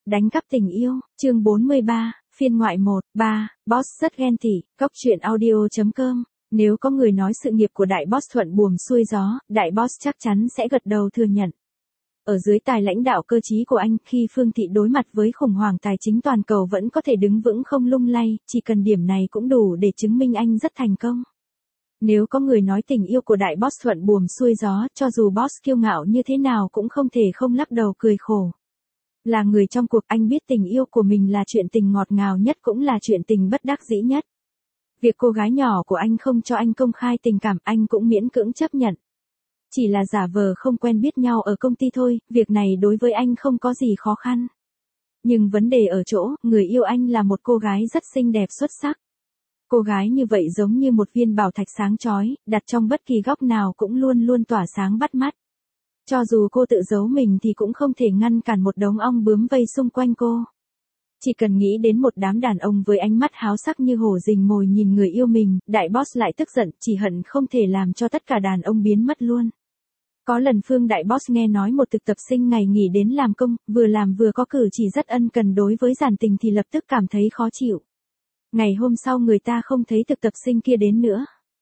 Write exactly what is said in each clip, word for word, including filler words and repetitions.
Đánh cắp tình yêu, chương bốn mươi ba, phiên ngoại một, ba, Boss rất ghen tị, góc truyện audio chấm com. Nếu có người nói sự nghiệp của đại boss thuận buồm xuôi gió, đại boss chắc chắn sẽ gật đầu thừa nhận. Ở dưới tài lãnh đạo cơ trí của anh, khi Phương Thị đối mặt với khủng hoảng tài chính toàn cầu vẫn có thể đứng vững không lung lay, chỉ cần điểm này cũng đủ để chứng minh anh rất thành công. Nếu có người nói tình yêu của đại boss thuận buồm xuôi gió, cho dù boss kiêu ngạo như thế nào cũng không thể không lắc đầu cười khổ. Là người trong cuộc, anh biết tình yêu của mình là chuyện tình ngọt ngào nhất cũng là chuyện tình bất đắc dĩ nhất. Việc cô gái nhỏ của anh không cho anh công khai tình cảm anh cũng miễn cưỡng chấp nhận. Chỉ là giả vờ không quen biết nhau ở công ty thôi, việc này đối với anh không có gì khó khăn. Nhưng vấn đề ở chỗ, người yêu anh là một cô gái rất xinh đẹp xuất sắc. Cô gái như vậy giống như một viên bảo thạch sáng chói, đặt trong bất kỳ góc nào cũng luôn luôn tỏa sáng bắt mắt. Cho dù cô tự giấu mình thì cũng không thể ngăn cản một đống ong bướm vây xung quanh cô. Chỉ cần nghĩ đến một đám đàn ông với ánh mắt háo sắc như hổ rình mồi nhìn người yêu mình, đại boss lại tức giận, chỉ hận không thể làm cho tất cả đàn ông biến mất luôn. Có lần Phương đại boss nghe nói một thực tập sinh ngày nghỉ đến làm công, vừa làm vừa có cử chỉ rất ân cần đối với Giản Tình thì lập tức cảm thấy khó chịu. Ngày hôm sau người ta không thấy thực tập sinh kia đến nữa.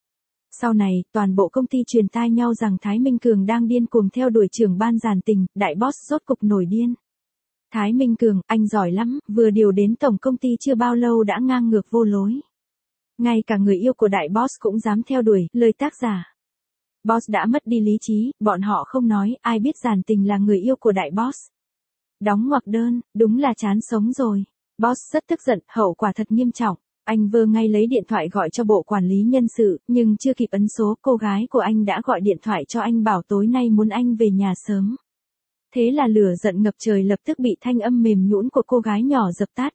Sau này, toàn bộ công ty truyền tai nhau rằng Thái Minh Cường đang điên cuồng theo đuổi trưởng ban Giản Tình, đại boss rốt cục nổi điên. Thái Minh Cường, anh giỏi lắm, vừa điều đến tổng công ty chưa bao lâu đã ngang ngược vô lối. Ngay cả người yêu của đại boss cũng dám theo đuổi, lời tác giả. Boss đã mất đi lý trí, bọn họ không nói, ai biết Giản Tình là người yêu của đại boss. Đóng ngoặc đơn, đúng là chán sống rồi. Boss rất tức giận, hậu quả thật nghiêm trọng. Anh vơ ngay lấy điện thoại gọi cho bộ quản lý nhân sự, nhưng chưa kịp ấn số, cô gái của anh đã gọi điện thoại cho anh bảo tối nay muốn anh về nhà sớm. Thế là lửa giận ngập trời lập tức bị thanh âm mềm nhũn của cô gái nhỏ dập tắt.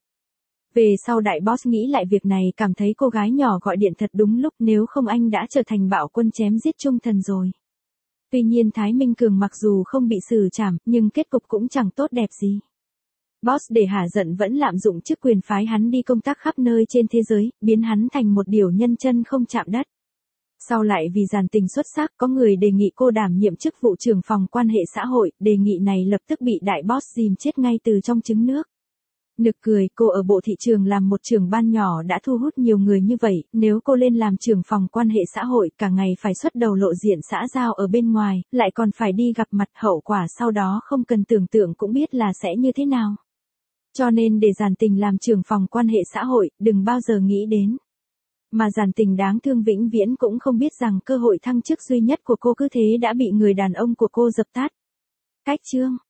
Về sau đại boss nghĩ lại việc này cảm thấy cô gái nhỏ gọi điện thật đúng lúc, nếu không anh đã trở thành bạo quân chém giết trung thần rồi. Tuy nhiên Thái Minh Cường mặc dù không bị xử trảm, nhưng kết cục cũng chẳng tốt đẹp gì. Boss để hả giận vẫn lạm dụng chức quyền phái hắn đi công tác khắp nơi trên thế giới, biến hắn thành một điều nhân chân không chạm đất. Sau lại vì Giản Tình xuất sắc, có người đề nghị cô đảm nhiệm chức vụ trưởng phòng quan hệ xã hội, đề nghị này lập tức bị đại boss dìm chết ngay từ trong trứng nước. Nực cười, cô ở bộ thị trường làm một trưởng ban nhỏ đã thu hút nhiều người như vậy, nếu cô lên làm trưởng phòng quan hệ xã hội cả ngày phải xuất đầu lộ diện xã giao ở bên ngoài, lại còn phải đi gặp mặt, hậu quả sau đó không cần tưởng tượng cũng biết là sẽ như thế nào. Cho nên để Giản Tình làm trưởng phòng quan hệ xã hội, đừng bao giờ nghĩ đến. Mà Giản Tình đáng thương vĩnh viễn cũng không biết rằng cơ hội thăng chức duy nhất của cô cứ thế đã bị người đàn ông của cô dập tắt. Cách chương